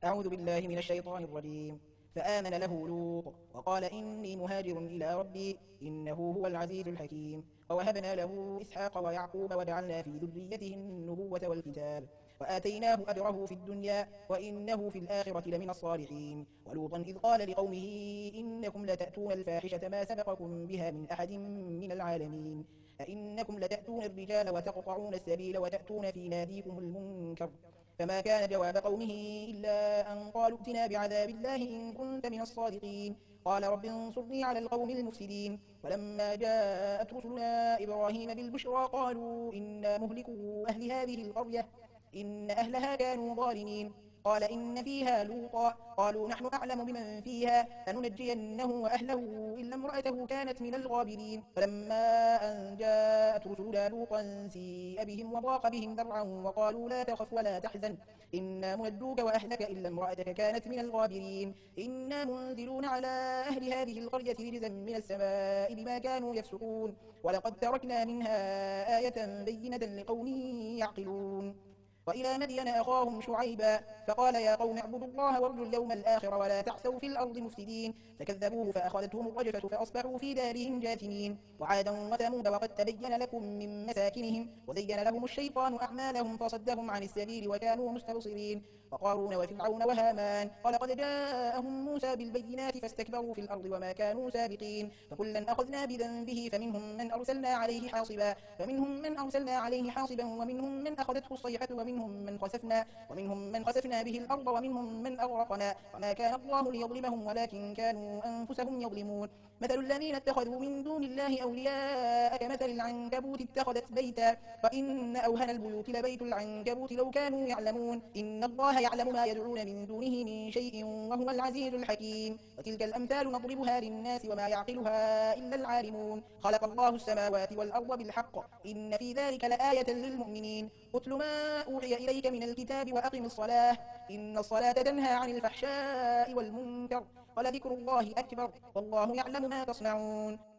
أعوذ بالله من الشيطان الرجيم. فآمن له لوط وقال إني مهاجر إلى ربي إنه هو العزيز الحكيم. ووهبنا له إسحاق ويعقوب وجعلنا في ذريته النبوة والكتاب وآتيناه أجره في الدنيا وإنه في الآخرة لمن الصالحين. ولوطا إذ قال لقومه إنكم لتأتون الفاحشة ما سبقكم بها من أحد من العالمين أئنكم لتأتون الرجال وتقطعون السبيل وتأتون في ناديكم المنكر. فما كان جواب قومه إلا أن قالوا ائتنا بعذاب الله إن كنت من الصادقين. قال رب انصرني على القوم المفسدين. ولما جاءت رسلنا إبراهيم بالبشرى قالوا إنا مهلكو أهل هذه القرية إن أهلها كانوا ظالمين. قال إن فيها لوطا قالوا نحن أعلم بمن فيها لننجينه وأهله إلا امرأته كانت من الغابرين. فلما أن جاءت رسلنا لوطا سيء بهم وضاق بهم ذرعا وقالوا لا تخف ولا تحزن إنا منجوك وأهلك إلا امرأتك كانت من الغابرين. إنا منزلون على أهل هذه القرية رجزا من السماء بما كانوا يفسقون ولقد تركنا منها آية بينة لقوم يعقلون. وإلى مدين أخاهم شعيبا فقال يا قوم اعبدوا الله وارجوا اليوم الآخر ولا تعثوا في الأرض مفسدين. فكذبوه فأخذتهم الرجفة فأصبحوا في دارهم جاثمين. وعادا وثمود وقد تبين لكم من مساكنهم وزين لهم الشيطان أعمالهم فصدهم عن السبيل وكانوا مستبصرين. وقارون وفرعون وهامان ولقد جاءهم موسى بالبينات فاستكبروا في الأرض وما كانوا سابقين. فكلا أخذنا بذنبه فمنهم من أرسلنا عليه حاصبا ومنهم من أخذته الصيحة ومنهم من خسفنا به الأرض ومنهم من أغرقنا وما كان الله ليظلمهم ولكن كانوا أنفسهم يظلمون. مثل الذين اتخذوا من دون الله أولياء كمثل العنكبوت اتخذت بيتا وإن أوهن البيوت لبيت العنكبوت لو كانوا يعلمون. إن الله يعلم ما يدعون من دونه من شيء وهو العزيز الحكيم. وتلك الأمثال نضربها للناس وما يعقلها إلا العالمون. خلق الله السماوات والأرض بالحق إن في ذلك لآية للمؤمنين. اتل ما أوحي إليك من الكتاب وأقم الصلاة إن الصلاة تنهى عن الفحشاء والمنكر ولذكر الله أكبر والله يعلم ما تصنعون.